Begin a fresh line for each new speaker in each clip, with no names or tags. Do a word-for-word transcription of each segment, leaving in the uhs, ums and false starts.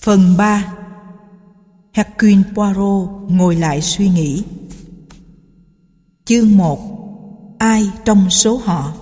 Phần ba. Hercule Poirot ngồi lại suy nghĩ. Chương một. Ai trong số họ?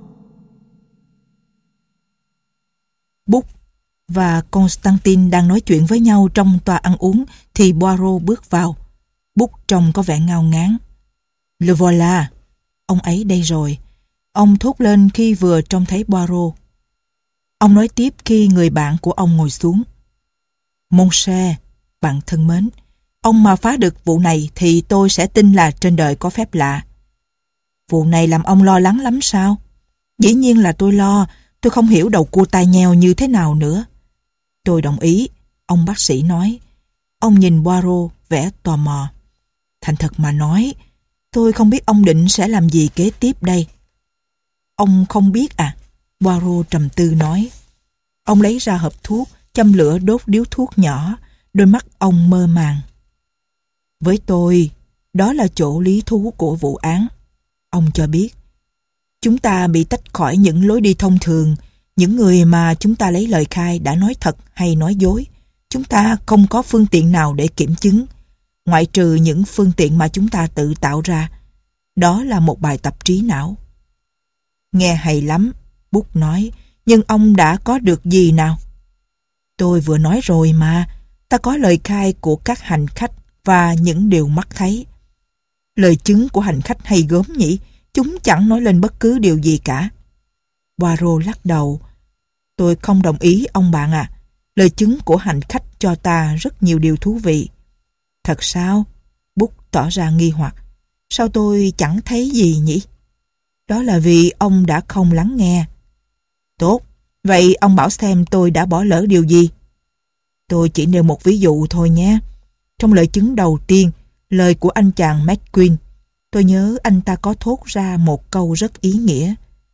Bút và Constantine đang nói chuyện với nhau trong tòa ăn uống thì Poirot bước vào. Bút trông có vẻ ngao ngán. Le voilà, ông ấy đây rồi. Ông thốt lên khi vừa trông thấy Poirot. Ông nói tiếp khi người bạn của ông ngồi xuống. Mon cher, bạn thân mến, ông mà phá được vụ này thì tôi sẽ tin là trên đời có phép lạ. Vụ này làm ông lo lắng lắm sao? Dĩ nhiên là tôi lo, tôi không hiểu đầu cua tai nheo như thế nào nữa. Tôi đồng ý, ông bác sĩ nói. Ông nhìn Poirot vẻ tò mò. Thành thật mà nói, tôi không biết ông định sẽ làm gì kế tiếp đây. Ông không biết à? Poirot trầm tư nói. Ông lấy ra hộp thuốc, châm lửa đốt điếu thuốc nhỏ, đôi mắt ông mơ màng. Với tôi, đó là chỗ lý thú của vụ án. Ông cho biết, chúng ta bị tách khỏi những lối đi thông thường, những người mà chúng ta lấy lời khai đã nói thật hay nói dối. Chúng ta không có phương tiện nào để kiểm chứng, ngoại trừ những phương tiện mà chúng ta tự tạo ra. Đó là một bài tập trí não. Nghe hay lắm, Bút nói, nhưng ông đã có được gì nào? Tôi vừa nói rồi mà, ta có lời khai của các hành khách và những điều mắt thấy. Lời chứng của hành khách hay gớm nhỉ, chúng chẳng nói lên bất cứ điều gì cả. Poirot lắc đầu. Tôi không đồng ý ông bạn à, lời chứng của hành khách cho ta rất nhiều điều thú vị. Thật sao? Bút tỏ ra nghi hoặc. Sao tôi chẳng thấy gì nhỉ? Đó là vì ông đã không lắng nghe. Tốt, vậy ông bảo xem tôi đã bỏ lỡ điều gì? Tôi chỉ nêu một ví dụ thôi nhé. Trong lời chứng đầu tiên, lời của anh chàng McQueen, tôi nhớ anh ta có thốt ra một câu rất ý nghĩa.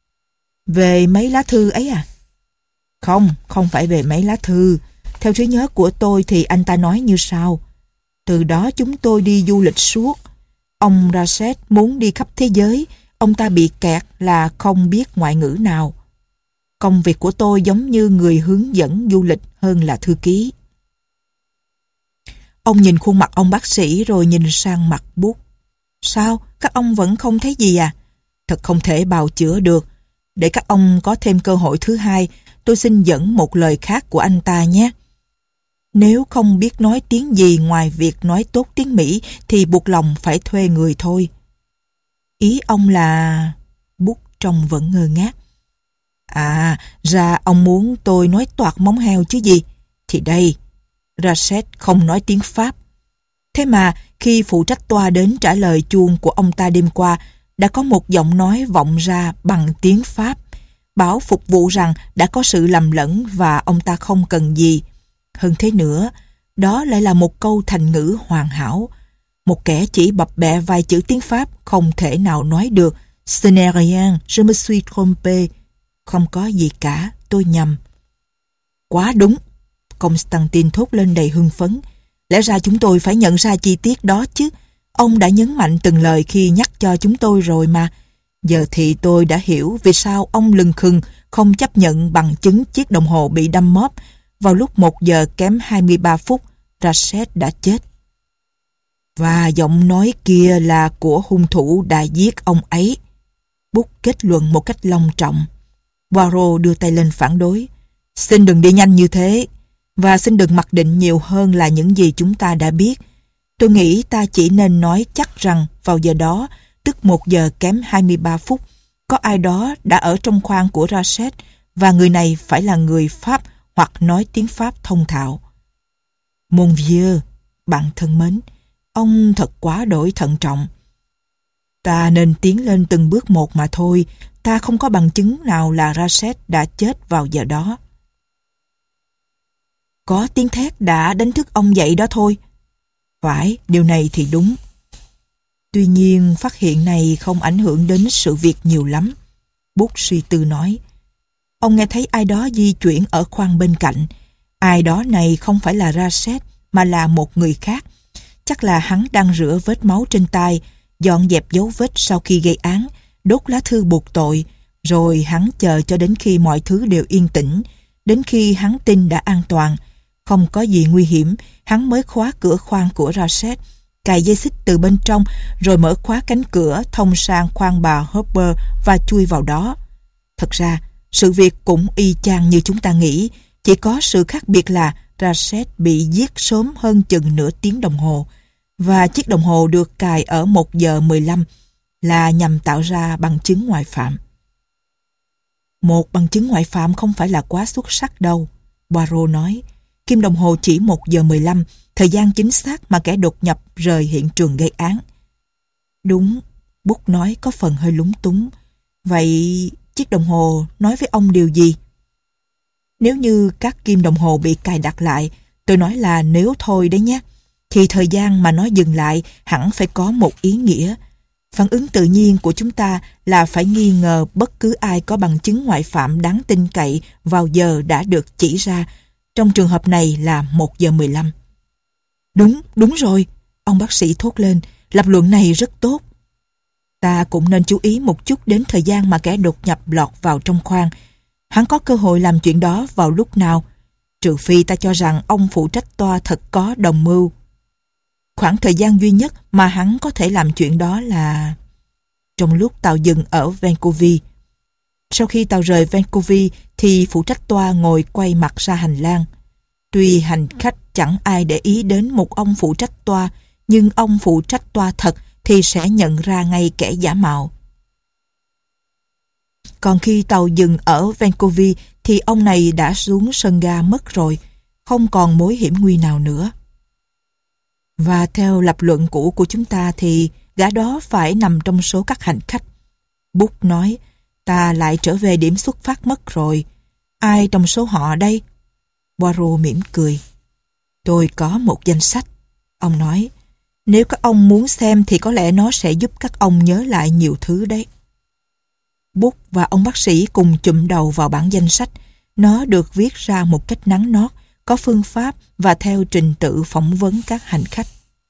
Về mấy lá thư ấy à? Không, không phải về mấy lá thư. Theo trí nhớ của tôi thì anh ta nói như sau. Từ đó chúng tôi đi du lịch suốt. Ông Rachet muốn đi khắp thế giới. Ông ta bị kẹt là không biết ngoại ngữ nào. Công việc của tôi giống như người hướng dẫn du lịch hơn là thư ký. Ông nhìn khuôn mặt ông bác sĩ rồi nhìn sang mặt Bút. Sao? Các ông vẫn không thấy gì à? Thật không thể bào chữa được. Để các ông có thêm cơ hội thứ hai, tôi xin dẫn một lời khác của anh ta nhé. Nếu không biết nói tiếng gì ngoài việc nói tốt tiếng Mỹ thì buộc lòng phải thuê người thôi. Ý ông là... Bút trông vẫn ngơ ngác. À, ra ông muốn tôi nói toạc móng heo chứ gì. Thì đây, Rachet không nói tiếng Pháp. Thế mà khi phụ trách toa đến trả lời chuông của ông ta đêm qua, đã có một giọng nói vọng ra bằng tiếng Pháp, bảo phục vụ rằng đã có sự lầm lẫn và ông ta không cần gì. Hơn thế nữa, đó lại là một câu thành ngữ hoàn hảo. Một kẻ chỉ bập bẹ vài chữ tiếng Pháp không thể nào nói được Ce n'est rien, je me suis trompé. Không có gì cả, tôi nhầm. Quá đúng, Constantine thốt lên đầy hưng phấn. Lẽ ra chúng tôi phải nhận ra chi tiết đó chứ. Ông đã nhấn mạnh từng lời khi nhắc cho chúng tôi rồi mà. Giờ thì tôi đã hiểu vì sao ông lừng khừng không chấp nhận bằng chứng chiếc đồng hồ bị đâm móp. Vào lúc một giờ kém hai mươi ba phút, Rachet đã chết. Và giọng nói kia là của hung thủ đã giết ông ấy. Bút kết luận một cách long trọng. Poirot đưa tay lên phản đối. Xin đừng đi nhanh như thế, và xin đừng mặc định nhiều hơn là những gì chúng ta đã biết. Tôi nghĩ ta chỉ nên nói chắc rằng vào giờ đó, tức một giờ kém hai mươi ba phút, có ai đó đã ở trong khoang của Rachet và người này phải là người Pháp hoặc nói tiếng Pháp thông thạo. Mon vieux, bạn thân mến, ông thật quá đổi thận trọng. Ta nên tiến lên từng bước một mà thôi. Ta không có bằng chứng nào là Rachet đã chết vào giờ đó. Có tiếng thét đã đánh thức ông dậy đó thôi. Phải, điều này thì đúng. Tuy nhiên, phát hiện này không ảnh hưởng đến sự việc nhiều lắm. Bút suy tư nói. Ông nghe thấy ai đó di chuyển ở khoang bên cạnh. Ai đó này không phải là Rachet mà là một người khác. Chắc là hắn đang rửa vết máu trên tay, dọn dẹp dấu vết sau khi gây án, đốt lá thư buộc tội, rồi hắn chờ cho đến khi mọi thứ đều yên tĩnh, đến khi hắn tin đã an toàn, Không có gì nguy hiểm, hắn mới khóa cửa khoang của Rashet, cài dây xích từ bên trong, rồi mở khóa cánh cửa thông sang khoang bà Hopper và chui vào đó. Thật ra, sự việc cũng y chang như chúng ta nghĩ, chỉ có sự khác biệt là Rashet bị giết sớm hơn chừng nửa tiếng đồng hồ, và chiếc đồng hồ được cài ở một giờ mười lăm là nhằm tạo ra bằng chứng ngoại phạm. Một bằng chứng ngoại phạm không phải là quá xuất sắc đâu, Poirot nói. Kim đồng hồ chỉ một giờ mười lăm, thời gian chính xác mà kẻ đột nhập rời hiện trường gây án. Đúng, Bút nói có phần hơi lúng túng. Vậy chiếc đồng hồ nói với ông điều gì? Nếu như các kim đồng hồ bị cài đặt lại, tôi nói là nếu thôi đấy nhé, thì thời gian mà nó dừng lại hẳn phải có một ý nghĩa. Phản ứng tự nhiên của chúng ta là phải nghi ngờ bất cứ ai có bằng chứng ngoại phạm đáng tin cậy vào giờ đã được chỉ ra. Trong trường hợp này là một giờ mười lăm. Đúng, đúng rồi, ông bác sĩ thốt lên, lập luận này rất tốt. Ta cũng nên chú ý một chút đến thời gian mà kẻ đột nhập lọt vào trong khoang. Hắn có cơ hội làm chuyện đó vào lúc nào, trừ phi ta cho rằng ông phụ trách toa thật có đồng mưu. Khoảng thời gian duy nhất mà hắn có thể làm chuyện đó là trong lúc tàu dừng ở Vancouver. Sau khi tàu rời Vancouver thì phụ trách toa ngồi quay mặt ra hành lang. Tuy hành khách chẳng ai để ý đến một ông phụ trách toa, nhưng ông phụ trách toa thật thì sẽ nhận ra ngay kẻ giả mạo. Còn khi tàu dừng ở Vancouver thì ông này đã xuống sân ga mất rồi, không còn mối hiểm nguy nào nữa. Và theo lập luận cũ của chúng ta thì gã đó phải nằm trong số các hành khách. Bút nói, ta lại trở về điểm xuất phát mất rồi. Ai trong số họ đây? Poirot mỉm cười. Tôi có một danh sách. Ông nói, nếu các ông muốn xem thì có lẽ nó sẽ giúp các ông nhớ lại nhiều thứ đấy. Bút và ông bác sĩ cùng chụm đầu vào bản danh sách. Nó được viết ra một cách nắn nót, có phương pháp và theo trình tự phỏng vấn các hành khách.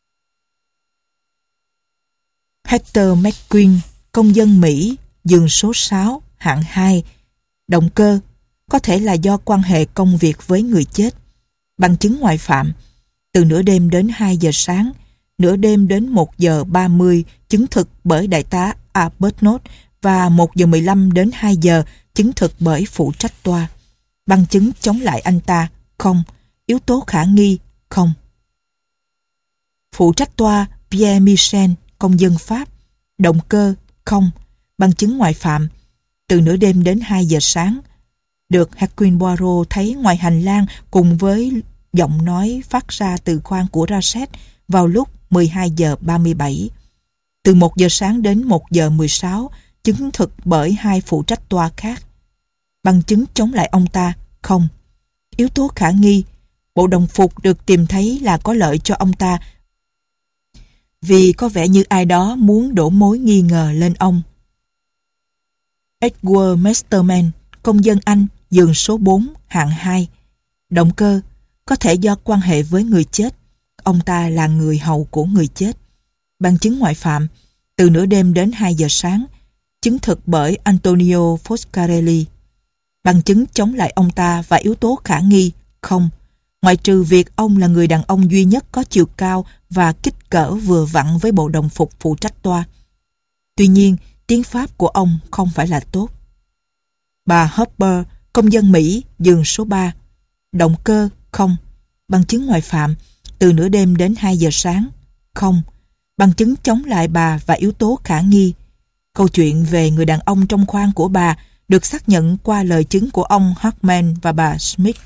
Hector McQueen, công dân Mỹ, giường số sáu, hạng hai. Động cơ, có thể là do quan hệ công việc với người chết. Bằng chứng ngoại phạm, từ nửa đêm đến hai giờ sáng, nửa đêm đến một giờ ba mươi, chứng thực bởi đại tá Arbuthnot, và một giờ mười lăm đến hai giờ, chứng thực bởi phụ trách toa. Bằng chứng chống lại anh ta, không. Yếu tố khả nghi, không. Phụ trách toa Pierre Michel, công dân Pháp. Động cơ, không. Bằng chứng ngoại phạm, từ nửa đêm đến hai giờ sáng. Được Hercule Poirot thấy ngoài hành lang cùng với giọng nói phát ra từ khoang của Rashet vào lúc mười hai giờ ba mươi bảy. Từ một giờ sáng đến một giờ mười sáu, chứng thực bởi hai phụ trách toa khác. Bằng chứng chống lại ông ta, không. Yếu tố khả nghi, bộ đồng phục được tìm thấy là có lợi cho ông ta vì có vẻ như ai đó muốn đổ mối nghi ngờ lên ông. Edward Masterman, công dân Anh, giường số bốn, hạng hai. Động cơ, có thể do quan hệ với người chết. Ông ta là người hầu của người chết. Bằng chứng ngoại phạm, từ nửa đêm đến hai giờ sáng, chứng thực bởi Antonio Foscarelli. Bằng chứng chống lại ông ta và yếu tố khả nghi, không. Ngoại trừ việc ông là người đàn ông duy nhất có chiều cao và kích cỡ vừa vặn với bộ đồng phục phụ trách toa. Tuy nhiên, tiếng Pháp của ông không phải là tốt. Bà Hopper, công dân Mỹ, giường số ba. Động cơ, không. Bằng chứng ngoại phạm, từ nửa đêm đến hai giờ sáng, không. Bằng chứng chống lại bà và yếu tố khả nghi. Câu chuyện về người đàn ông trong khoang của bà được xác nhận qua lời chứng của ông Hartman và bà Smith.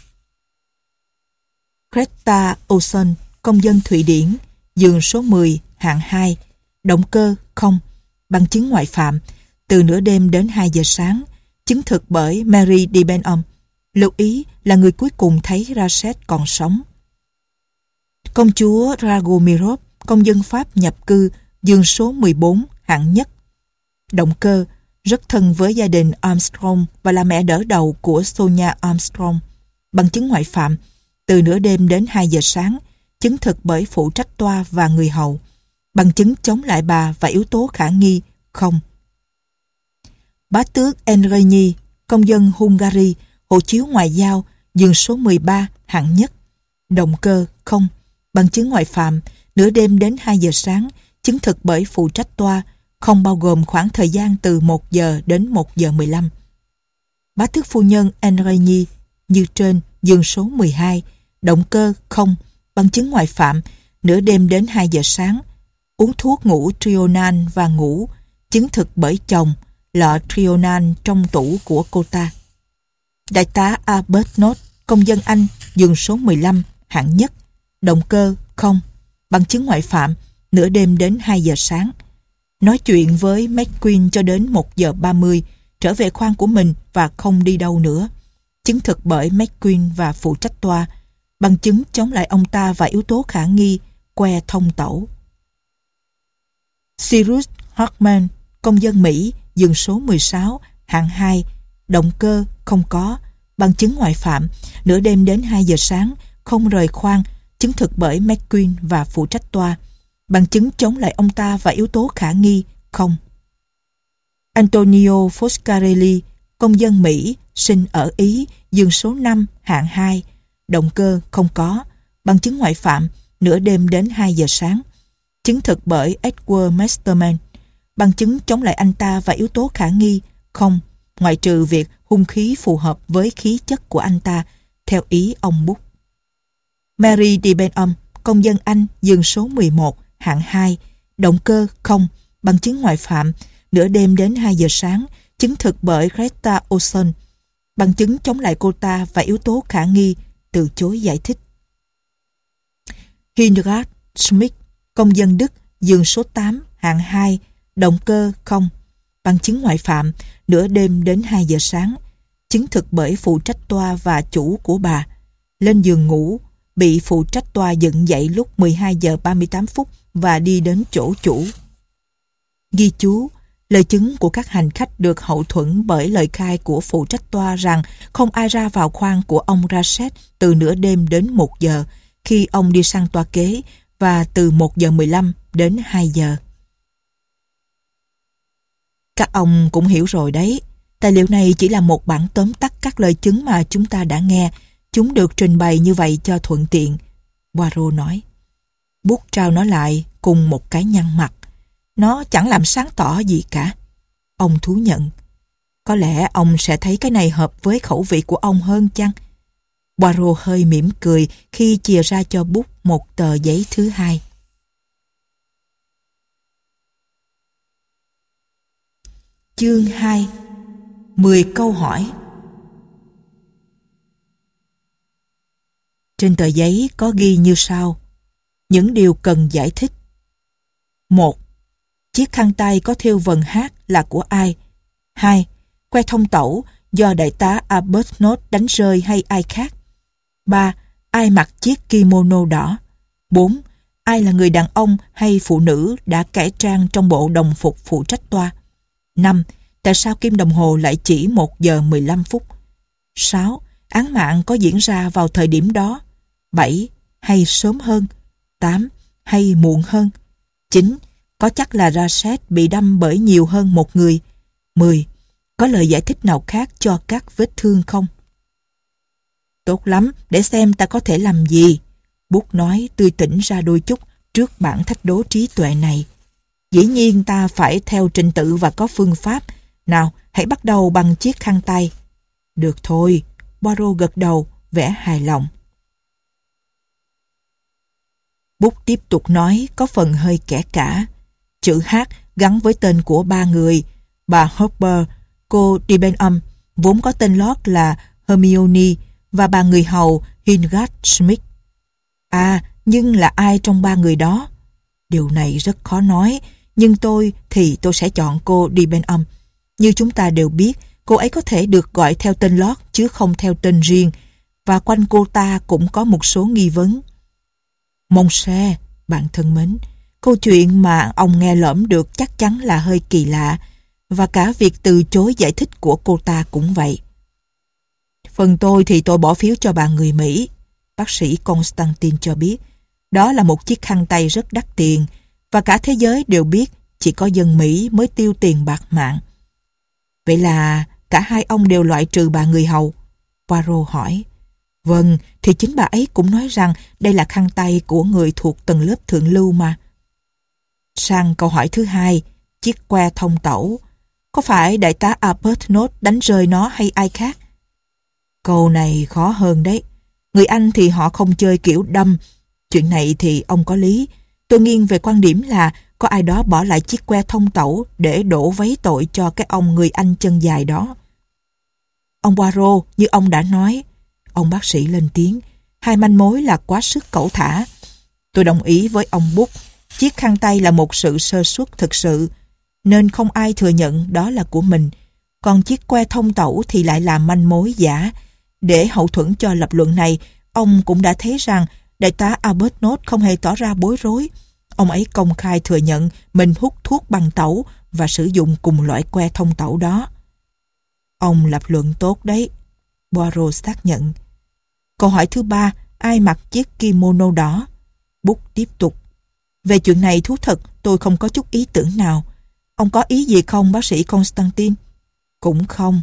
Greta Olson, công dân Thụy Điển, giường số mười, hạng hai. Động cơ, không. Bằng chứng ngoại phạm, từ nửa đêm đến hai giờ sáng, chứng thực bởi Mary de Benham. Lưu ý là người cuối cùng thấy Rashet còn sống. Công chúa Dragomirov, công dân Pháp nhập cư, giường số mười bốn, hạng nhất. Động cơ, rất thân với gia đình Armstrong và là mẹ đỡ đầu của Sonia Armstrong. Bằng chứng ngoại phạm, từ nửa đêm đến hai giờ sáng, chứng thực bởi phụ trách toa và người hầu. Bằng chứng chống lại bà và yếu tố khả nghi, không. Bá tước Enrényi, công dân Hungary, hộ chiếu ngoại giao, giường số mười ba, hạng nhất. Động cơ không. Bằng chứng ngoại phạm, nửa đêm đến hai giờ sáng, chứng thực bởi phụ trách toa, không bao gồm khoảng thời gian từ một giờ đến một giờ mười lăm. Bá tước phu nhân Enrigny, như trên, giường số mười hai. Động cơ không. Bằng chứng ngoại phạm, nửa đêm đến hai giờ sáng, uống thuốc ngủ Trional và ngủ, chứng thực bởi chồng, lọ Trional trong tủ của cô ta. Đại tá Arbuthnot, công dân Anh, giường số mười lăm, hạng nhất. Động cơ không. Bằng chứng ngoại phạm, nửa đêm đến hai giờ sáng, nói chuyện với McQueen cho đến một giờ ba mươi, trở về khoang của mình và không đi đâu nữa. Chứng thực bởi McQueen và phụ trách toa. Bằng chứng chống lại ông ta và yếu tố khả nghi, que thông tẩu. Cyrus Hartman, công dân Mỹ, giường số mười sáu, hạng hai. Động cơ không có. Bằng chứng ngoại phạm, nửa đêm đến hai giờ sáng, không rời khoang, chứng thực bởi McQueen và phụ trách toa. Bằng chứng chống lại ông ta và yếu tố khả nghi, không. Antonio Foscarelli, công dân Mỹ, sinh ở Ý, giường số năm, hạng hai. Động cơ không có. Bằng chứng ngoại phạm, nửa đêm đến hai giờ sáng, chứng thực bởi Edward Masterman. Bằng chứng chống lại anh ta và yếu tố khả nghi, không, ngoại trừ việc hung khí phù hợp với khí chất của anh ta, theo ý ông Bút. Mary de Benham, công dân Anh, giường số mười một, hạng hai. Động cơ không. Bằng chứng ngoại phạm, nửa đêm đến hai giờ sáng, chứng thực bởi Greta Olson. Bằng chứng chống lại cô ta và yếu tố khả nghi, từ chối giải thích. Hildegard Schmidt, công dân Đức, giường số tám, hạng hai. Động cơ không. Bằng chứng ngoại phạm, nửa đêm đến hai giờ sáng, chứng thực bởi phụ trách toa và chủ của bà. Lên giường ngủ, bị phụ trách toa dựng dậy lúc mười hai giờ ba mươi tám phút và đi đến chỗ chủ. Ghi chú, lời chứng của các hành khách được hậu thuẫn bởi lời khai của phụ trách toa rằng không ai ra vào khoang của ông Rasset từ nửa đêm đến một giờ, khi ông đi sang toa kế, và từ một giờ mười lăm đến hai giờ. Các ông cũng hiểu rồi đấy. Tài liệu này chỉ là một bản tóm tắt các lời chứng mà chúng ta đã nghe. Chúng được trình bày như vậy cho thuận tiện. Poirot nói. Bút trao nó lại cùng một cái nhăn mặt. Nó chẳng làm sáng tỏ gì cả. Ông thú nhận. Có lẽ ông sẽ thấy cái này hợp với khẩu vị của ông hơn chăng? Poirot hơi mỉm cười khi chìa ra cho Bút một tờ giấy thứ hai. Chương hai. Mười câu hỏi. Trên tờ giấy có ghi như sau. Những điều cần giải thích. Một. Chiếc khăn tay có thêu vần hát là của ai? Hai. Que thông tẩu do đại tá Arbuthnot đánh rơi hay ai khác? Ba. Ai mặc chiếc kimono đỏ? Bốn. Ai là người đàn ông hay phụ nữ đã cải trang trong bộ đồng phục phụ trách toa? Năm. Tại sao kim đồng hồ lại chỉ một giờ mười lăm phút? Sáu. Án mạng có diễn ra vào thời điểm đó? Bảy. Hay sớm hơn? Tám. Hay muộn hơn? Chín. Có chắc là Rasset bị đâm bởi nhiều hơn một người? Mười. Có lời giải thích nào khác cho các vết thương không? Tốt lắm, để xem ta có thể làm gì. Bút nói tươi tỉnh ra đôi chút trước bản thách đố trí tuệ này. Dĩ nhiên ta phải theo trình tự và có phương pháp. Nào, hãy bắt đầu bằng chiếc khăn tay. Được thôi, Poirot gật đầu, vẻ hài lòng. Bút tiếp tục nói có phần hơi kẽ cả. Chữ H gắn với tên của ba người. Bà Hopper, cô de Benham, vốn có tên lót là Hermione, và bà người hầu Hildegard Schmidt. À, nhưng là ai trong ba người đó? Điều này rất khó nói, nhưng tôi thì tôi sẽ chọn cô de Benham. Như chúng ta đều biết, cô ấy có thể được gọi theo tên lót chứ không theo tên riêng, và quanh cô ta cũng có một số nghi vấn. Monsieur, bạn thân mến, câu chuyện mà ông nghe lỡm được chắc chắn là hơi kỳ lạ, và cả việc từ chối giải thích của cô ta cũng vậy. Phần tôi thì tôi bỏ phiếu cho bà người Mỹ. Bác sĩ Constantine cho biết, đó là một chiếc khăn tay rất đắt tiền, và cả thế giới đều biết chỉ có dân Mỹ mới tiêu tiền bạc mạng. Vậy là cả hai ông đều loại trừ bà người hầu? Poirot hỏi. Vâng, thì chính bà ấy cũng nói rằng đây là khăn tay của người thuộc tầng lớp thượng lưu mà. Sang câu hỏi thứ hai, chiếc que thông tẩu. Có phải đại tá Arbuthnot đánh rơi nó hay ai khác? Câu này khó hơn đấy. Người Anh thì họ không chơi kiểu đâm. Chuyện này thì ông có lý. Tôi nghiêng về quan điểm là có ai đó bỏ lại chiếc que thông tẩu để đổ vấy tội cho cái ông người Anh chân dài đó. Ông Poirot, như ông đã nói, ông bác sĩ lên tiếng, hai manh mối là quá sức cẩu thả. Tôi đồng ý với ông Bút, chiếc khăn tay là một sự sơ suất thực sự, nên không ai thừa nhận đó là của mình. Còn chiếc que thông tẩu thì lại là manh mối giả. Để hậu thuẫn cho lập luận này, ông cũng đã thấy rằng đại tá Arbuthnot không hề tỏ ra bối rối. Ông ấy công khai thừa nhận mình hút thuốc bằng tẩu và sử dụng cùng loại que thông tẩu đó. Ông lập luận tốt đấy, Poirot xác nhận. Câu hỏi thứ ba, ai mặc chiếc kimono đỏ? Bút tiếp tục. Về chuyện này thú thật, tôi không có chút ý tưởng nào. Ông có ý gì không, bác sĩ Constantine? Cũng không.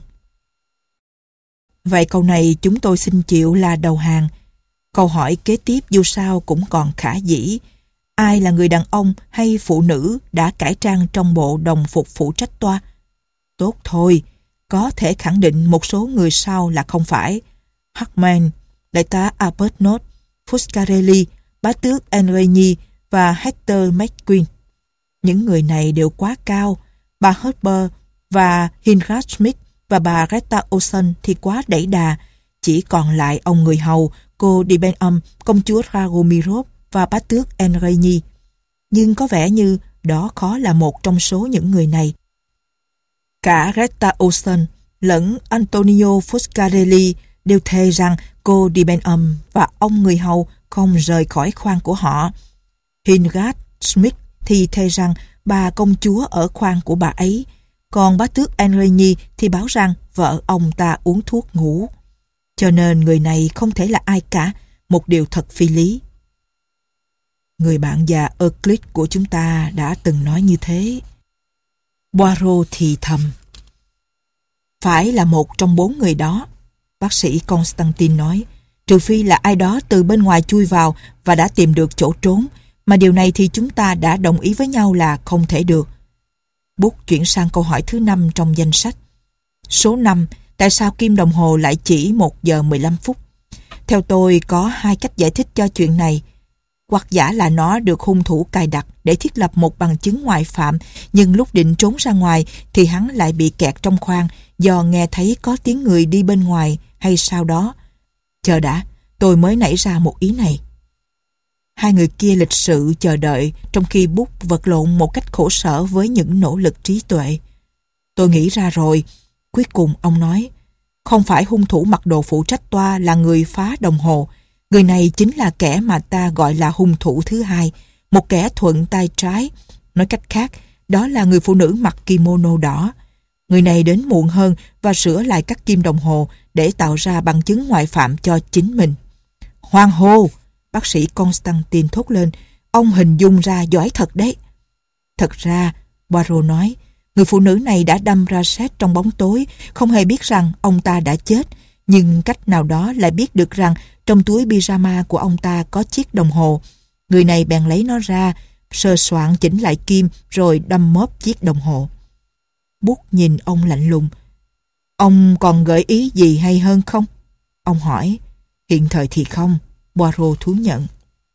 Vậy câu này chúng tôi xin chịu là đầu hàng. Câu hỏi kế tiếp dù sao cũng còn khả dĩ. Ai là người đàn ông hay phụ nữ đã cải trang trong bộ đồng phục phụ trách toa? Tốt thôi, có thể khẳng định một số người sau là không phải. Hartmann, đại tá Arbuthnot, Fuscarelli, bá tước Enrigny và Hector McQueen. Những người này đều quá cao. Bà Hopper và Hinrich Smith và bà Greta Olson thì quá đẩy đà. Chỉ còn lại ông người hầu, cô Di Benham, công chúa Ragomirov và bá tước Enrigny. Nhưng có vẻ như đó khó là một trong số những người này. Cả Greta Olson lẫn Antonio Fuscarelli đều thề rằng cô Di Benham và ông người hầu không rời khỏi khoang của họ. Hinrich Smith thì thề rằng bà công chúa ở khoang của bà ấy, còn bá tước Enrigny thì báo rằng vợ ông ta uống thuốc ngủ. Cho nên người này không thể là ai cả, một điều thật phi lý. Người bạn già Euclid của chúng ta đã từng nói như thế. Poirot thì thầm. Phải là một trong bốn người đó, bác sĩ Constantine nói, trừ phi là ai đó từ bên ngoài chui vào và đã tìm được chỗ trốn, mà điều này thì chúng ta đã đồng ý với nhau là không thể được. Bút chuyển sang câu hỏi thứ năm trong danh sách. Số năm, tại sao kim đồng hồ lại chỉ một giờ mười lăm phút? Theo tôi có hai cách giải thích cho chuyện này. Hoặc giả là nó được hung thủ cài đặt để thiết lập một bằng chứng ngoại phạm, nhưng lúc định trốn ra ngoài thì hắn lại bị kẹt trong khoang do nghe thấy có tiếng người đi bên ngoài hay sao đó. Chờ đã, tôi mới nảy ra một ý này. Hai người kia lịch sự chờ đợi trong khi Bút vật lộn một cách khổ sở với những nỗ lực trí tuệ. Tôi nghĩ ra rồi. Cuối cùng ông nói, không phải hung thủ mặc đồ phụ trách toa là người phá đồng hồ. Người này chính là kẻ mà ta gọi là hung thủ thứ hai, một kẻ thuận tay trái. Nói cách khác, đó là người phụ nữ mặc kimono đỏ. Người này đến muộn hơn và sửa lại các kim đồng hồ để tạo ra bằng chứng ngoại phạm cho chính mình. Hoang hô! Bác sĩ Constantine thốt lên, ông hình dung ra giỏi thật đấy. Thật ra, Poirot nói, người phụ nữ này đã đâm ra xét trong bóng tối, không hề biết rằng ông ta đã chết, nhưng cách nào đó lại biết được rằng trong túi pyjama của ông ta có chiếc đồng hồ. Người này bèn lấy nó ra, sơ soạn chỉnh lại kim rồi đâm móp chiếc đồng hồ. Bút nhìn ông lạnh lùng. Ông còn gợi ý gì hay hơn không? Ông hỏi. Hiện thời thì không, Poirot thú nhận.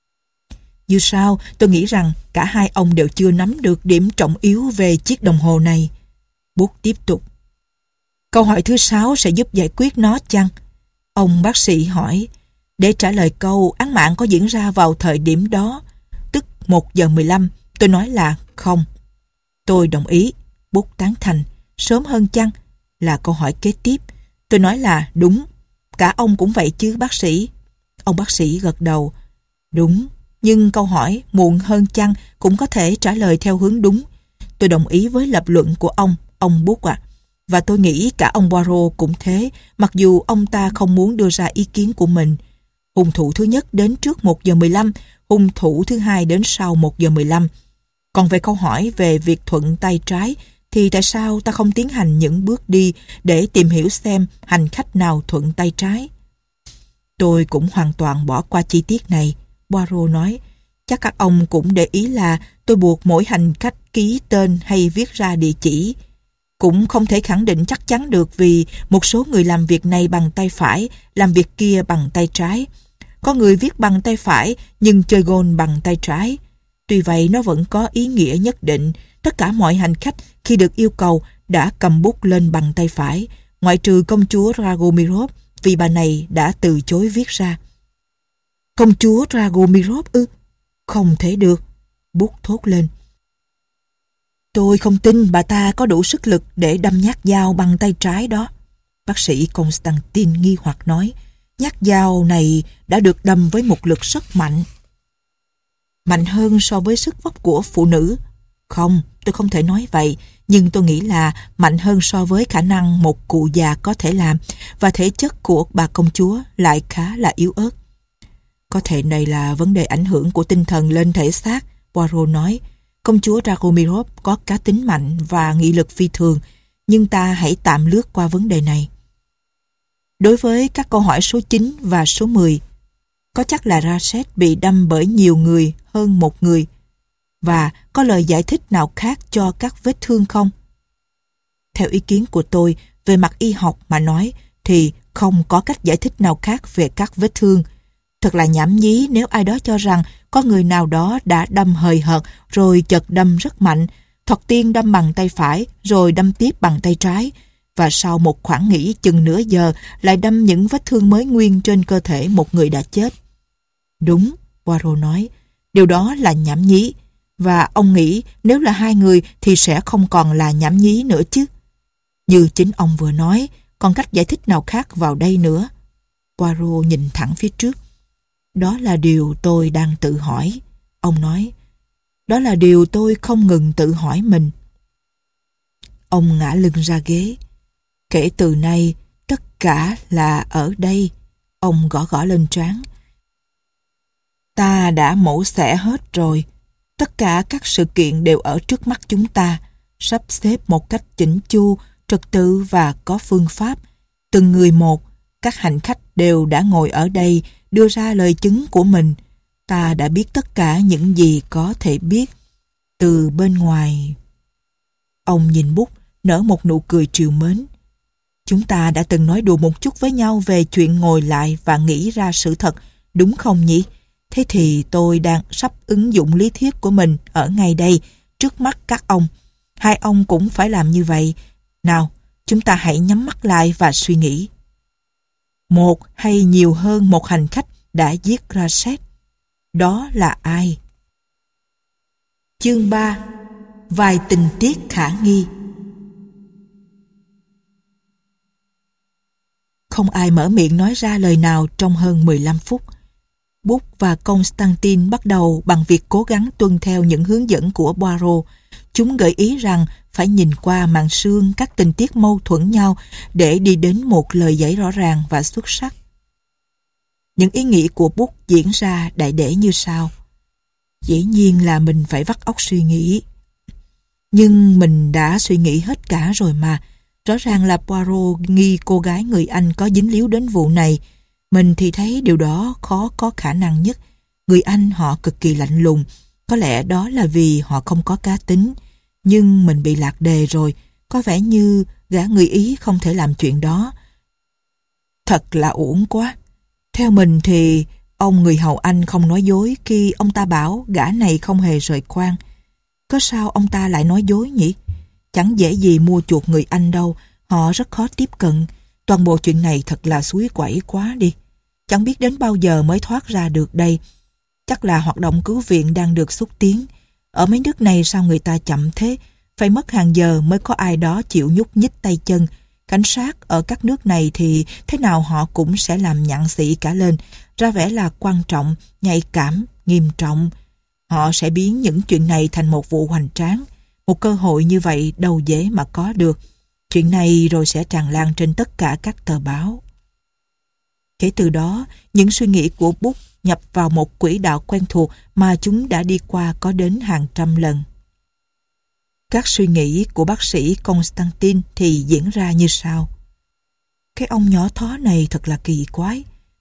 Dù sao, tôi nghĩ rằng cả hai ông đều chưa nắm được điểm trọng yếu về chiếc đồng hồ này. Bút tiếp tục. Câu hỏi thứ sáu sẽ giúp giải quyết nó chăng? Ông bác sĩ hỏi. Để trả lời câu án mạng có diễn ra vào thời điểm đó, tức một giờ mười lăm, tôi nói là không. Tôi đồng ý. Bút tán thành. Sớm hơn chăng? Là câu hỏi kế tiếp. Tôi nói là đúng. Cả ông cũng vậy chứ bác sĩ? Ông bác sĩ gật đầu. Đúng. Nhưng câu hỏi muộn hơn chăng cũng có thể trả lời theo hướng đúng. Tôi đồng ý với lập luận của ông, ông Bút ạ. À. Và tôi nghĩ cả ông Poirot cũng thế, mặc dù ông ta không muốn đưa ra ý kiến của mình. Hung thủ thứ nhất đến trước một giờ mười lăm, hung thủ thứ hai đến sau một giờ mười lăm. Còn về câu hỏi về việc thuận tay trái, thì tại sao ta không tiến hành những bước đi để tìm hiểu xem hành khách nào thuận tay trái? Tôi cũng hoàn toàn bỏ qua chi tiết này, Poirot nói. Chắc các ông cũng để ý là tôi buộc mỗi hành khách ký tên hay viết ra địa chỉ. Cũng không thể khẳng định chắc chắn được vì một số người làm việc này bằng tay phải, làm việc kia bằng tay trái. Có người viết bằng tay phải nhưng chơi gôn bằng tay trái. Tuy vậy nó vẫn có ý nghĩa nhất định. Tất cả mọi hành khách khi được yêu cầu đã cầm bút lên bằng tay phải, ngoại trừ công chúa Dragomirov vì bà này đã từ chối viết ra. Công chúa Dragomirov ư? Không thể được, bút thốt lên. Tôi không tin bà ta có đủ sức lực để đâm nhát dao bằng tay trái đó. Bác sĩ Constantine nghi hoặc nói, nhát dao này đã được đâm với một lực rất mạnh. Mạnh hơn so với sức vóc của phụ nữ. Không, tôi không thể nói vậy, nhưng tôi nghĩ là mạnh hơn so với khả năng một cụ già có thể làm, và thể chất của bà công chúa lại khá là yếu ớt. Có thể này là vấn đề ảnh hưởng của tinh thần lên thể xác, Poirot nói. Công chúa Dragomirov có cá tính mạnh và nghị lực phi thường, nhưng ta hãy tạm lướt qua vấn đề này. Đối với các câu hỏi số chín và số mười, có chắc là Rachet bị đâm bởi nhiều người hơn một người, và có lời giải thích nào khác cho các vết thương không? Theo ý kiến của tôi, về mặt y học mà nói, thì không có cách giải thích nào khác về các vết thương. Thật là nhảm nhí nếu ai đó cho rằng có người nào đó đã đâm hời hợt rồi chợt đâm rất mạnh, thoạt tiên đâm bằng tay phải rồi đâm tiếp bằng tay trái, và sau một khoảng nghỉ chừng nửa giờ lại đâm những vết thương mới nguyên trên cơ thể một người đã chết. Đúng, Poirot nói, điều đó là nhảm nhí, và ông nghĩ nếu là hai người thì sẽ không còn là nhảm nhí nữa chứ. Như chính ông vừa nói, còn cách giải thích nào khác vào đây nữa? Poirot nhìn thẳng phía trước. Đó là điều tôi đang tự hỏi, ông nói. Đó là điều tôi không ngừng tự hỏi mình. Ông ngã lưng ra ghế. Kể từ nay, tất cả là ở đây. Ông gõ gõ lên trán. Ta đã mổ xẻ hết rồi. Tất cả các sự kiện đều ở trước mắt chúng ta, sắp xếp một cách chỉnh chu, trật tự và có phương pháp. Từng người một, các hành khách đều đã ngồi ở đây, đưa ra lời chứng của mình. Ta đã biết tất cả những gì có thể biết. Từ bên ngoài... Ông nhìn bút, nở một nụ cười trìu mến. Chúng ta đã từng nói đùa một chút với nhau về chuyện ngồi lại và nghĩ ra sự thật, đúng không nhỉ? Thế thì tôi đang sắp ứng dụng lý thuyết của mình ở ngay đây, trước mắt các ông. Hai ông cũng phải làm như vậy. Nào, chúng ta hãy nhắm mắt lại và suy nghĩ. Một hay nhiều hơn một hành khách đã giết Rachet. Đó là ai? Chương ba. Vài tình tiết khả nghi. Không ai mở miệng nói ra lời nào trong hơn mười lăm phút. Bút và Constantine bắt đầu bằng việc cố gắng tuân theo những hướng dẫn của Poirot. Chúng gợi ý rằng phải nhìn qua màn sương các tình tiết mâu thuẫn nhau để đi đến một lời giải rõ ràng và xuất sắc. Những ý nghĩ của Bút diễn ra đại để như sau. Dĩ nhiên là mình phải vắt óc suy nghĩ. Nhưng mình đã suy nghĩ hết cả rồi mà. Rõ ràng là Poirot nghi cô gái người Anh có dính líu đến vụ này. Mình thì thấy điều đó khó có khả năng nhất. Người Anh họ cực kỳ lạnh lùng. Có lẽ đó là vì họ không có cá tính. Nhưng mình bị lạc đề rồi. Có vẻ như gã người Ý không thể làm chuyện đó. Thật là uổng quá. Theo mình thì ông người hầu Anh không nói dối khi ông ta bảo gã này không hề rời khoang. Có sao ông ta lại nói dối nhỉ? Chẳng dễ gì mua chuộc người Anh đâu. Họ rất khó tiếp cận. Toàn bộ chuyện này thật là suối quẩy quá đi. Chẳng biết đến bao giờ mới thoát ra được đây. Chắc là hoạt động cứu viện đang được xúc tiến. Ở mấy nước này sao người ta chậm thế? Phải mất hàng giờ mới có ai đó chịu nhúc nhích tay chân. Cảnh sát ở các nước này thì thế nào họ cũng sẽ làm nhặng xị cả lên, ra vẻ là quan trọng, nhạy cảm, nghiêm trọng. Họ sẽ biến những chuyện này thành một vụ hoành tráng. Một cơ hội như vậy đâu dễ mà có được. Chuyện này rồi sẽ tràn lan trên tất cả các tờ báo. Kể từ đó, những suy nghĩ của Bút nhập vào một quỹ đạo quen thuộc mà chúng đã đi qua có đến hàng trăm lần. Các suy nghĩ của bác sĩ Constantine thì diễn ra như sau. Cái ông nhỏ thó này thật là kỳ quái.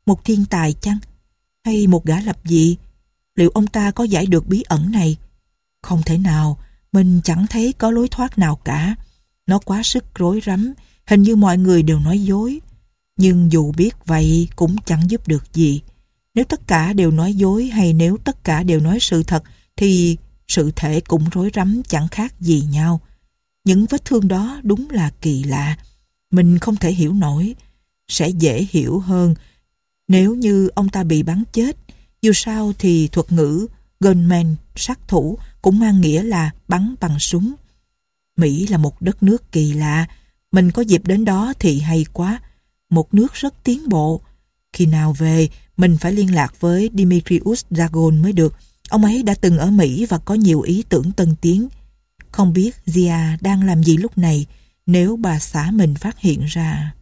Một thiên tài chăng? Hay một gã lập dị? Liệu ông ta có giải được bí ẩn này? Không thể nào, mình chẳng thấy có lối thoát nào cả. Nó quá sức rối rắm, hình như mọi người đều nói dối. Nhưng dù biết vậy cũng chẳng giúp được gì. Nếu tất cả đều nói dối hay nếu tất cả đều nói sự thật thì sự thể cũng rối rắm chẳng khác gì nhau. Những vết thương đó đúng là kỳ lạ. Mình không thể hiểu nổi. Sẽ dễ hiểu hơn nếu như ông ta bị bắn chết. Dù sao thì thuật ngữ gunman, sát thủ, cũng mang nghĩa là bắn bằng súng. Mỹ là một đất nước kỳ lạ. Mình có dịp đến đó thì hay quá. Một nước rất tiến bộ. Khi nào về, mình phải liên lạc với Dimitrios Dragon mới được. Ông ấy đã từng ở Mỹ và có nhiều ý tưởng tân tiến. Không biết Zia đang làm gì lúc này nếu bà xã mình phát hiện ra.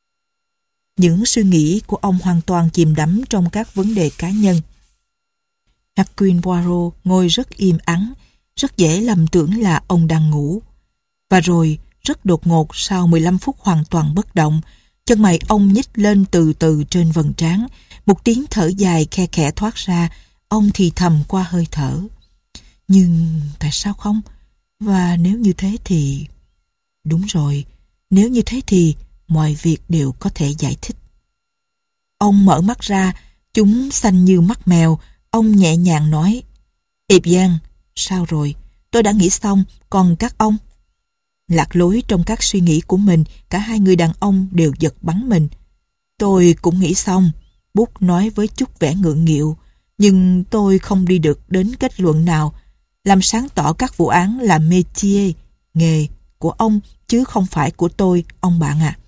Những suy nghĩ của ông hoàn toàn chìm đắm trong các vấn đề cá nhân. Hercule Poirot ngồi rất im ắng, rất dễ lầm tưởng là ông đang ngủ. Và rồi, rất đột ngột sau mười lăm phút hoàn toàn bất động, chân mày ông nhích lên từ từ trên vầng trán, một tiếng thở dài khe khẽ thoát ra, ông thì thầm qua hơi thở. Nhưng tại sao không? Và nếu như thế thì... Đúng rồi, nếu như thế thì mọi việc đều có thể giải thích. Ông mở mắt ra, chúng xanh như mắt mèo, ông nhẹ nhàng nói: "Ịp Giang, sao rồi? Tôi đã nghĩ xong, còn các ông?" Lạc lối trong các suy nghĩ của mình, cả hai người đàn ông đều giật bắn mình. "Tôi cũng nghĩ xong," Bút nói với chút vẻ ngượng nghịu, "nhưng tôi không đi được đến kết luận nào. Làm sáng tỏ các vụ án là métier, nghề của ông, chứ không phải của tôi, ông bạn ạ."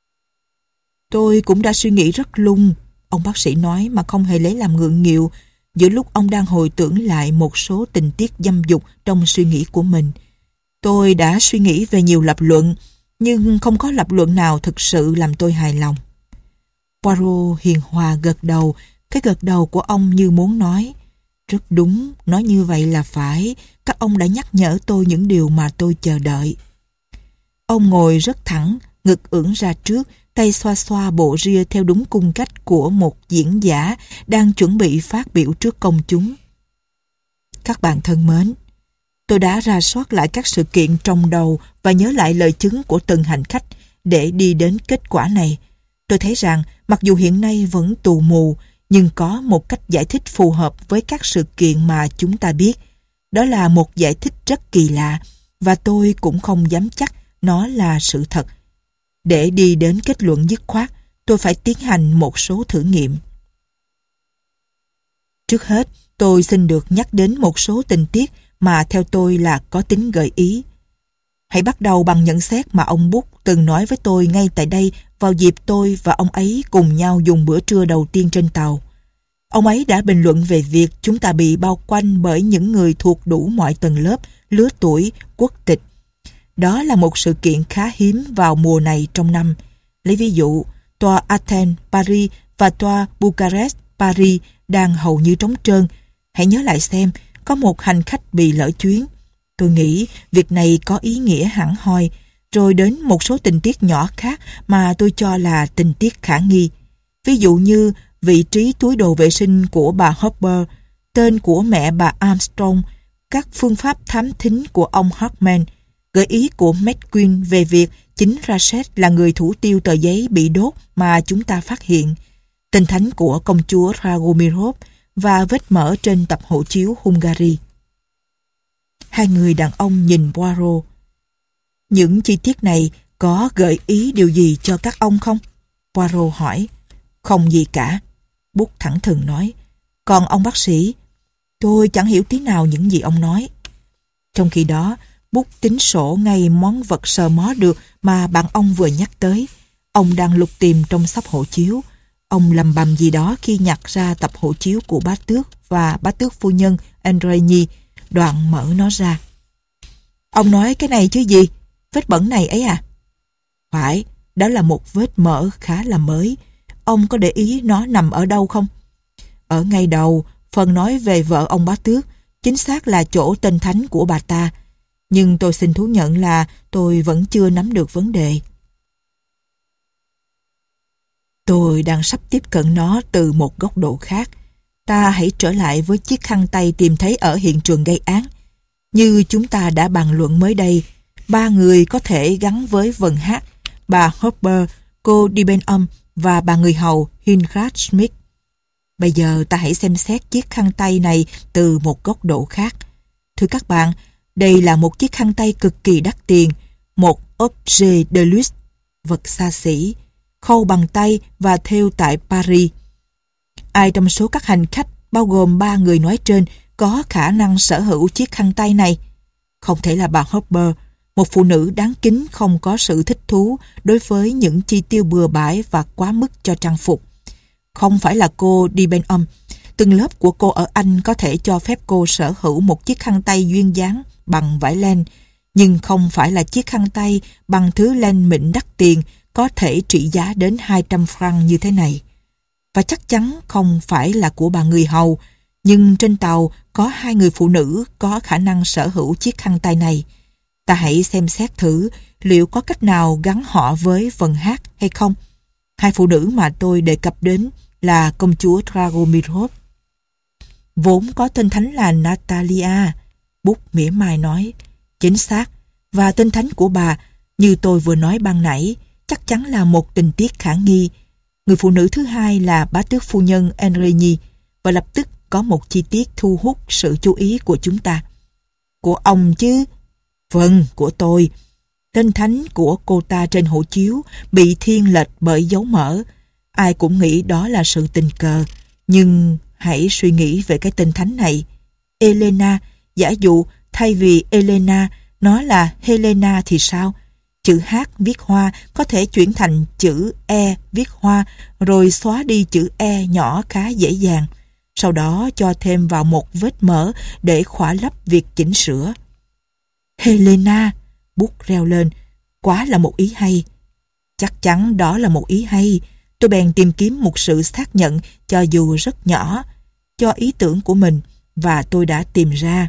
"Tôi cũng đã suy nghĩ rất lung," ông bác sĩ nói mà không hề lấy làm ngượng nghịu, giữa lúc ông đang hồi tưởng lại một số tình tiết dâm dục trong suy nghĩ của mình. "Tôi đã suy nghĩ về nhiều lập luận, nhưng không có lập luận nào thực sự làm tôi hài lòng." Poirot hiền hòa gật đầu, cái gật đầu của ông như muốn nói: "Rất đúng, nói như vậy là phải, các ông đã nhắc nhở tôi những điều mà tôi chờ đợi." Ông ngồi rất thẳng, ngực ưỡn ra trước, tay xoa xoa bộ ria theo đúng cung cách của một diễn giả đang chuẩn bị phát biểu trước công chúng. "Các bạn thân mến, tôi đã rà soát lại các sự kiện trong đầu và nhớ lại lời chứng của từng hành khách để đi đến kết quả này. Tôi thấy rằng mặc dù hiện nay vẫn tù mù, nhưng có một cách giải thích phù hợp với các sự kiện mà chúng ta biết. Đó là một giải thích rất kỳ lạ và tôi cũng không dám chắc nó là sự thật. Để đi đến kết luận dứt khoát, tôi phải tiến hành một số thử nghiệm. Trước hết, tôi xin được nhắc đến một số tình tiết mà theo tôi là có tính gợi ý. Hãy bắt đầu bằng nhận xét mà ông Bút từng nói với tôi ngay tại đây vào dịp tôi và ông ấy cùng nhau dùng bữa trưa đầu tiên trên tàu. Ông ấy đã bình luận về việc chúng ta bị bao quanh bởi những người thuộc đủ mọi tầng lớp, lứa tuổi, quốc tịch. Đó là một sự kiện khá hiếm vào mùa này trong năm. Lấy ví dụ, toa Athens, Paris và toa Bucharest, Paris đang hầu như trống trơn. Hãy nhớ lại xem, có một hành khách bị lỡ chuyến. Tôi nghĩ việc này có ý nghĩa hẳn hoi, rồi đến một số tình tiết nhỏ khác mà tôi cho là tình tiết khả nghi. Ví dụ như vị trí túi đồ vệ sinh của bà Hopper, tên của mẹ bà Armstrong, các phương pháp thám thính của ông Hartman, gợi ý của McQueen về việc chính Rachet là người thủ tiêu tờ giấy bị đốt mà chúng ta phát hiện, tên thánh của công chúa Dragomirov và vết mỡ trên tập hộ chiếu Hungary. Hai người đàn ông nhìn Poirot. "Những chi tiết này có gợi ý điều gì cho các ông không?" Poirot hỏi. "Không gì cả," Bút thẳng thừng nói. "Còn ông bác sĩ?" "Tôi chẳng hiểu tí nào những gì ông nói." Trong khi đó, Bút tính sổ ngay món vật sờ mó được mà bạn ông vừa nhắc tới. Ông đang lục tìm trong xấp hộ chiếu. Ông lầm bầm gì đó khi nhặt ra tập hộ chiếu của bá tước và bá tước phu nhân Andrei, đoạn mở nó ra. "Ông nói cái này chứ gì? Vết bẩn này ấy à?" "Phải, đó là một vết mỡ khá là mới. Ông có để ý nó nằm ở đâu không?" "Ở ngay đầu, phần nói về vợ ông bá tước, chính xác là chỗ tên thánh của bà ta. Nhưng tôi xin thú nhận là tôi vẫn chưa nắm được vấn đề." Tôi đang sắp tiếp cận nó từ một góc độ khác. Ta hãy trở lại với chiếc khăn tay tìm thấy ở hiện trường gây án. Như chúng ta đã bàn luận mới đây, ba người có thể gắn với vần hát: bà Hopper, cô Debenham và bà người hầu Hildgard Smith. Bây giờ ta hãy xem xét chiếc khăn tay này từ một góc độ khác. Thưa các bạn, đây là một chiếc khăn tay cực kỳ đắt tiền, một objet de luxe, vật xa xỉ, khâu bằng tay và thêu tại Paris. Ai trong số các hành khách, bao gồm ba người nói trên, có khả năng sở hữu chiếc khăn tay này? Không thể là bà Hopper, một phụ nữ đáng kính không có sự thích thú đối với những chi tiêu bừa bãi và quá mức cho trang phục. Không phải là cô Debenham. Từng lớp của cô ở Anh có thể cho phép cô sở hữu một chiếc khăn tay duyên dáng bằng vải len, nhưng không phải là chiếc khăn tay bằng thứ len mịn đắt tiền có thể trị giá đến hai trăm franc như thế này. Và chắc chắn không phải là của bà người hầu, nhưng trên tàu có hai người phụ nữ có khả năng sở hữu chiếc khăn tay này. Ta hãy xem xét thử liệu có cách nào gắn họ với vần hát hay không. Hai phụ nữ mà tôi đề cập đến là công chúa Dragomirov, vốn có tên thánh là Natalia. Bút mỉa mai nói, chính xác, và tên thánh của bà, như tôi vừa nói ban nãy, chắc chắn là một tình tiết khả nghi. Người phụ nữ thứ hai là bá tước phu nhân Enrigny, và lập tức có một chi tiết thu hút sự chú ý của chúng ta. Của ông chứ? Vâng, của tôi. Tên thánh của cô ta trên hộ chiếu bị thiên lệch bởi dấu mỡ. Ai cũng nghĩ đó là sự tình cờ, nhưng hãy suy nghĩ về cái tên thánh này. Elena, giả dụ thay vì Elena nó là Helena thì sao? Chữ H viết hoa có thể chuyển thành chữ E viết hoa, rồi xóa đi chữ E nhỏ khá dễ dàng. Sau đó cho thêm vào một vết mỡ để khỏa lấp việc chỉnh sửa. Helena, bút reo lên, quá là một ý hay. Chắc chắn đó là một ý hay. Tôi bèn tìm kiếm một sự xác nhận, cho dù rất nhỏ, cho ý tưởng của mình, và tôi đã tìm ra.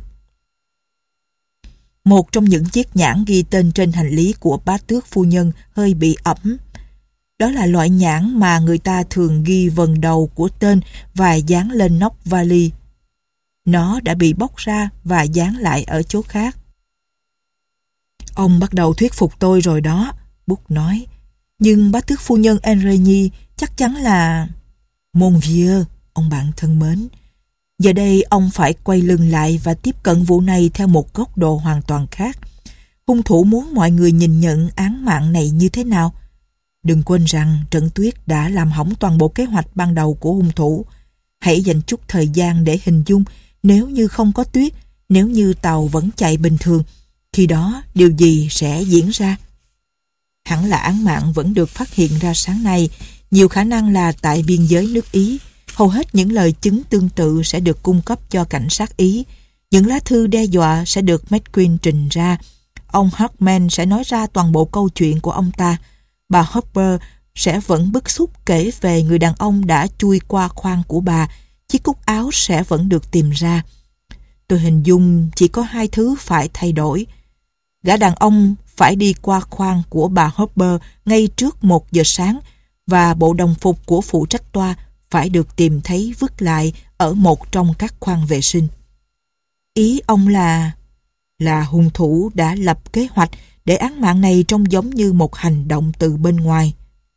Một trong những chiếc nhãn ghi tên trên hành lý của bá tước phu nhân hơi bị ẩm. Đó là loại nhãn mà người ta thường ghi vần đầu của tên và dán lên nóc vali. Nó đã bị bóc ra và dán lại ở chỗ khác. Ông bắt đầu thuyết phục tôi rồi đó, Bút nói. Nhưng bá tước phu nhân Enrigny chắc chắn là... Mon vieux, ông bạn thân mến. Giờ đây ông phải quay lưng lại và tiếp cận vụ này theo một góc độ hoàn toàn khác. Hung thủ muốn mọi người nhìn nhận án mạng này như thế nào? Đừng quên rằng trận tuyết đã làm hỏng toàn bộ kế hoạch ban đầu của hung thủ. Hãy dành chút thời gian để hình dung nếu như không có tuyết, nếu như tàu vẫn chạy bình thường, khi đó điều gì sẽ diễn ra? Hẳn là án mạng vẫn được phát hiện ra sáng nay, nhiều khả năng là tại biên giới nước Ý. Hầu hết những lời chứng tương tự sẽ được cung cấp cho cảnh sát Ý. Những lá thư đe dọa sẽ được McQueen trình ra. Ông Hartman sẽ nói ra toàn bộ câu chuyện của ông ta. Bà Hopper sẽ vẫn bức xúc kể về người đàn ông đã chui qua khoang của bà. Chiếc cúc áo sẽ vẫn được tìm ra. Tôi hình dung chỉ có hai thứ phải thay đổi. Gã đàn ông phải đi qua khoang của bà Hopper ngay trước một giờ sáng, và bộ đồng phục của phụ trách toa phải được tìm thấy vứt lại ở một trong các khoang vệ sinh. Ý ông là... là hung thủ đã lập kế hoạch để án mạng này trông giống như một hành động từ bên ngoài.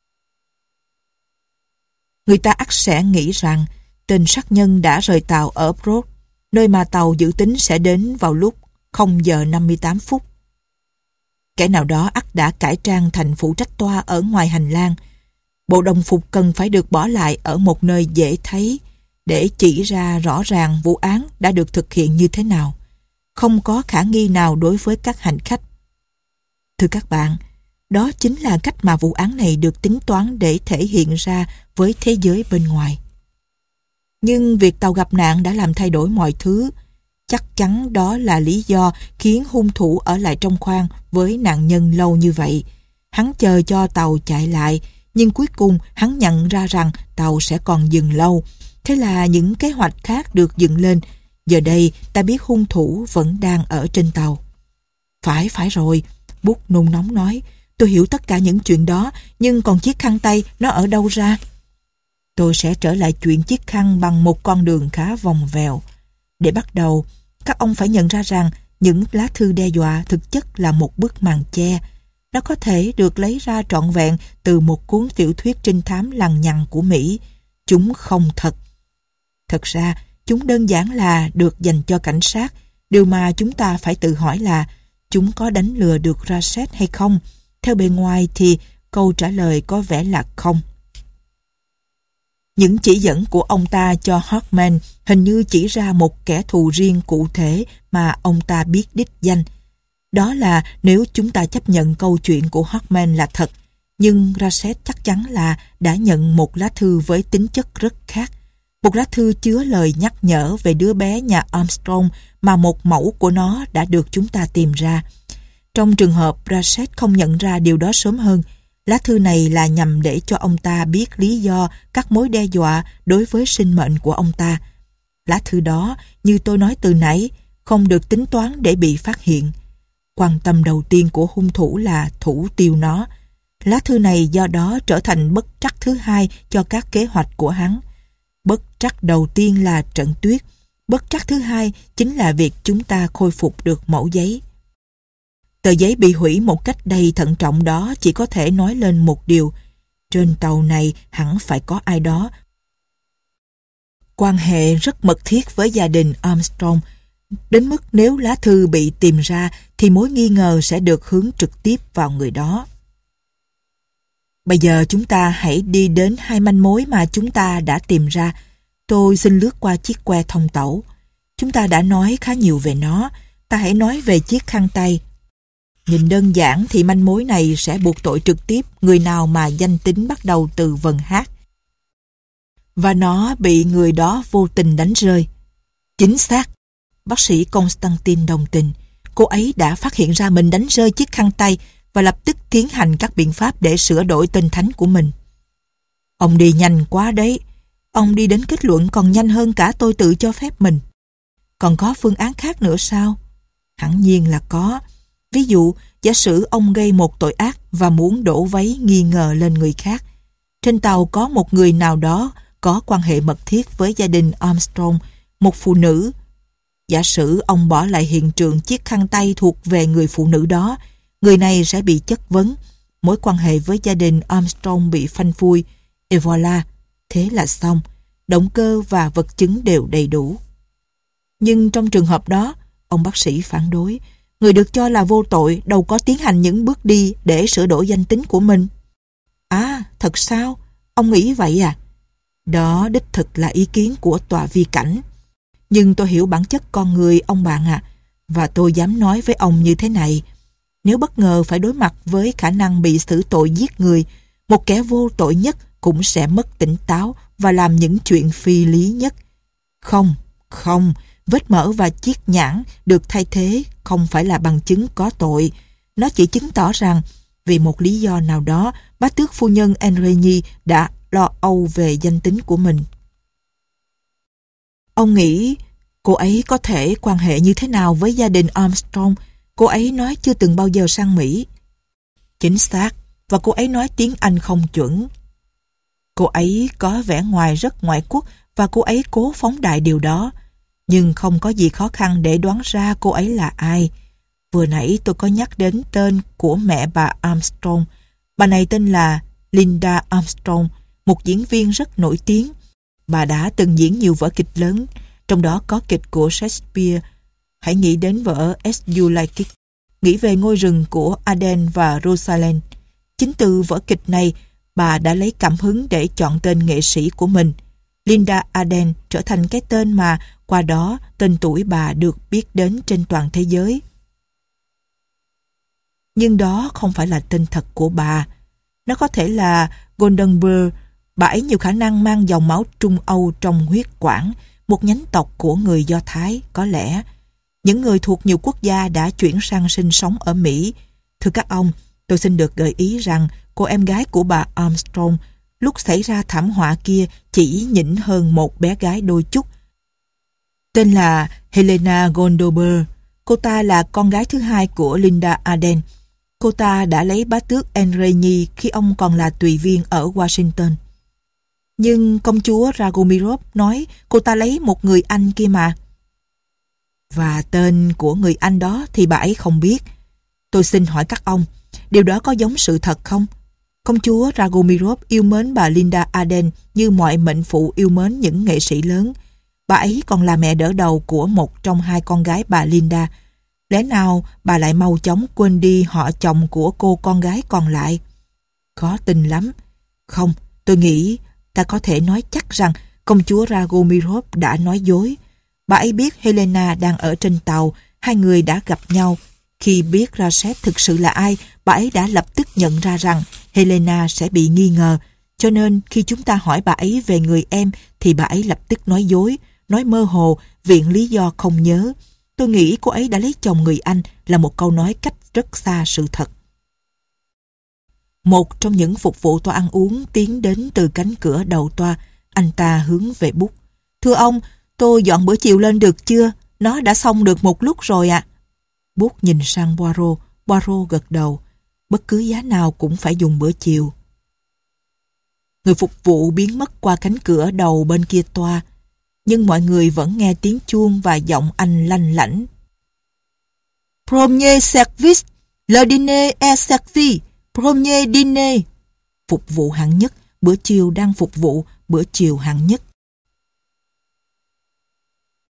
Người ta ắt sẽ nghĩ rằng tên sát nhân đã rời tàu ở Brod, nơi mà tàu dự tính sẽ đến vào lúc không giờ năm mươi tám phút. Kẻ nào đó ắt đã cải trang thành phụ trách toa ở ngoài hành lang. Bộ đồng phục cần phải được bỏ lại ở một nơi dễ thấy để chỉ ra rõ ràng vụ án đã được thực hiện như thế nào. Không có khả nghi nào đối với các hành khách. Thưa các bạn, đó chính là cách mà vụ án này được tính toán để thể hiện ra với thế giới bên ngoài. Nhưng việc tàu gặp nạn đã làm thay đổi mọi thứ. Chắc chắn đó là lý do khiến hung thủ ở lại trong khoang với nạn nhân lâu như vậy. Hắn chờ cho tàu chạy lại, nhưng cuối cùng hắn nhận ra rằng tàu sẽ còn dừng lâu. Thế là những kế hoạch khác được dựng lên. Giờ đây ta biết hung thủ vẫn đang ở trên tàu. Phải, phải rồi, Bút nôn nóng nói. Tôi hiểu tất cả những chuyện đó, nhưng còn chiếc khăn tay nó ở đâu ra? Tôi sẽ trở lại chuyện chiếc khăn bằng một con đường khá vòng vèo. Để bắt đầu, các ông phải nhận ra rằng những lá thư đe dọa thực chất là một bức màn che. Nó có thể được lấy ra trọn vẹn từ một cuốn tiểu thuyết trinh thám lằng nhằng của Mỹ. Chúng không thật. Thật ra, chúng đơn giản là được dành cho cảnh sát. Điều mà chúng ta phải tự hỏi là chúng có đánh lừa được Ratchet hay không? Theo bề ngoài thì câu trả lời có vẻ là không. Những chỉ dẫn của ông ta cho Hartman hình như chỉ ra một kẻ thù riêng cụ thể mà ông ta biết đích danh. Đó là nếu chúng ta chấp nhận câu chuyện của Hartman là thật, nhưng Ratchet chắc chắn là đã nhận một lá thư với tính chất rất khác. Một lá thư chứa lời nhắc nhở về đứa bé nhà Armstrong mà một mẫu của nó đã được chúng ta tìm ra. Trong trường hợp Ratchet không nhận ra điều đó sớm hơn, lá thư này là nhằm để cho ông ta biết lý do các mối đe dọa đối với sinh mệnh của ông ta. Lá thư đó, như tôi nói từ nãy, không được tính toán để bị phát hiện. Quan tâm đầu tiên của hung thủ là thủ tiêu nó. Lá thư này do đó trở thành bất trắc thứ hai cho các kế hoạch của hắn. Bất trắc đầu tiên là trận tuyết. Bất trắc thứ hai chính là việc chúng ta khôi phục được mẫu giấy. Tờ giấy bị hủy một cách đầy thận trọng đó chỉ có thể nói lên một điều. Trên tàu này hẳn phải có ai đó quan hệ rất mật thiết với gia đình Armstrong, đến mức nếu lá thư bị tìm ra thì mối nghi ngờ sẽ được hướng trực tiếp vào người đó. Bây giờ chúng ta hãy đi đến hai manh mối mà chúng ta đã tìm ra. Tôi xin lướt qua chiếc que thông tẩu. Chúng ta đã nói khá nhiều về nó. Ta hãy nói về chiếc khăn tay. Nhìn đơn giản thì manh mối này sẽ buộc tội trực tiếp người nào mà danh tính bắt đầu từ vần H. Và nó bị người đó vô tình đánh rơi. Chính xác. Bác sĩ Constantine đồng tình. Cô ấy đã phát hiện ra mình đánh rơi chiếc khăn tay và lập tức tiến hành các biện pháp để sửa đổi tên thánh của mình. Ông đi nhanh quá đấy. Ông đi đến kết luận còn nhanh hơn cả tôi tự cho phép mình. Còn có phương án khác nữa sao? Hẳn nhiên là có. Ví dụ, giả sử ông gây một tội ác và muốn đổ vấy nghi ngờ lên người khác. Trên tàu có một người nào đó có quan hệ mật thiết với gia đình Armstrong, một phụ nữ. Giả sử ông bỏ lại hiện trường chiếc khăn tay thuộc về người phụ nữ đó, người này sẽ bị chất vấn. Mối quan hệ với gia đình Armstrong bị phanh phui. Et voilà, thế là xong. Động cơ và vật chứng đều đầy đủ. Nhưng trong trường hợp đó, ông bác sĩ phản đối, người được cho là vô tội đâu có tiến hành những bước đi để sửa đổi danh tính của mình. À, thật sao? Ông nghĩ vậy à? Đó đích thực là ý kiến của tòa vi cảnh. Nhưng tôi hiểu bản chất con người ông bạn ạ, à, và tôi dám nói với ông như thế này. Nếu bất ngờ phải đối mặt với khả năng bị xử tội giết người, một kẻ vô tội nhất cũng sẽ mất tỉnh táo và làm những chuyện phi lý nhất. Không, không, vết mỡ và chiếc nhãn được thay thế không phải là bằng chứng có tội. Nó chỉ chứng tỏ rằng vì một lý do nào đó, bá tước phu nhân Enrigny đã lo âu về danh tính của mình. Ông nghĩ cô ấy có thể quan hệ như thế nào với gia đình Armstrong? Cô ấy nói chưa từng bao giờ sang Mỹ. Chính xác, và cô ấy nói tiếng Anh không chuẩn. Cô ấy có vẻ ngoài rất ngoại quốc và cô ấy cố phóng đại điều đó. Nhưng không có gì khó khăn để đoán ra cô ấy là ai. Vừa nãy tôi có nhắc đến tên của mẹ bà Armstrong. Bà này tên là Linda Armstrong, một diễn viên rất nổi tiếng. Bà đã từng diễn nhiều vở kịch lớn, trong đó có kịch của Shakespeare. Hãy nghĩ đến vở As You Like It, nghĩ về ngôi rừng của Aden và Rosalind. Chính từ vở kịch này, bà đã lấy cảm hứng để chọn tên nghệ sĩ của mình. Linda Aden trở thành cái tên mà qua đó tên tuổi bà được biết đến trên toàn thế giới. Nhưng đó không phải là tên thật của bà. Nó có thể là Goldenberg. Bà ấy nhiều khả năng mang dòng máu Trung Âu trong huyết quản, một nhánh tộc của người Do Thái, có lẽ. Những người thuộc nhiều quốc gia đã chuyển sang sinh sống ở Mỹ. Thưa các ông, tôi xin được gợi ý rằng cô em gái của bà Armstrong lúc xảy ra thảm họa kia chỉ nhỉnh hơn một bé gái đôi chút. Tên là Helena Goldenberg. Cô ta là con gái thứ hai của Linda Aden. Cô ta đã lấy bá tước Enrigny khi ông còn là tùy viên ở Washington. Nhưng công chúa Ragomirov nói cô ta lấy một người anh kia mà. Và tên của người anh đó thì bà ấy không biết. Tôi xin hỏi các ông, điều đó có giống sự thật không? Công chúa Ragomirov yêu mến bà Linda Arden như mọi mệnh phụ yêu mến những nghệ sĩ lớn. Bà ấy còn là mẹ đỡ đầu của một trong hai con gái bà Linda. Lẽ nào bà lại mau chóng quên đi họ chồng của cô con gái còn lại? Khó tin lắm. Không, tôi nghĩ ta có thể nói chắc rằng công chúa Ragomirov đã nói dối. Bà ấy biết Helena đang ở trên tàu, hai người đã gặp nhau. Khi biết Rashev thực sự là ai, bà ấy đã lập tức nhận ra rằng Helena sẽ bị nghi ngờ. Cho nên khi chúng ta hỏi bà ấy về người em thì bà ấy lập tức nói dối, nói mơ hồ, viện lý do không nhớ. Tôi nghĩ cô ấy đã lấy chồng người Anh là một câu nói cách rất xa sự thật. Một trong những phục vụ toa ăn uống tiến đến từ cánh cửa đầu toa. Anh ta hướng về Bút. Thưa ông, tôi dọn bữa chiều lên được chưa? Nó đã xong được một lúc rồi ạ. À. Bút nhìn sang Poirot. Poirot gật đầu. Bất cứ giá nào cũng phải dùng bữa chiều. Người phục vụ biến mất qua cánh cửa đầu bên kia toa. Nhưng mọi người vẫn nghe tiếng chuông và giọng anh lanh lảnh. Premier service, le dîner est servi, premier dîner. Phục vụ hạng nhất, bữa chiều đang phục vụ, bữa chiều hạng nhất.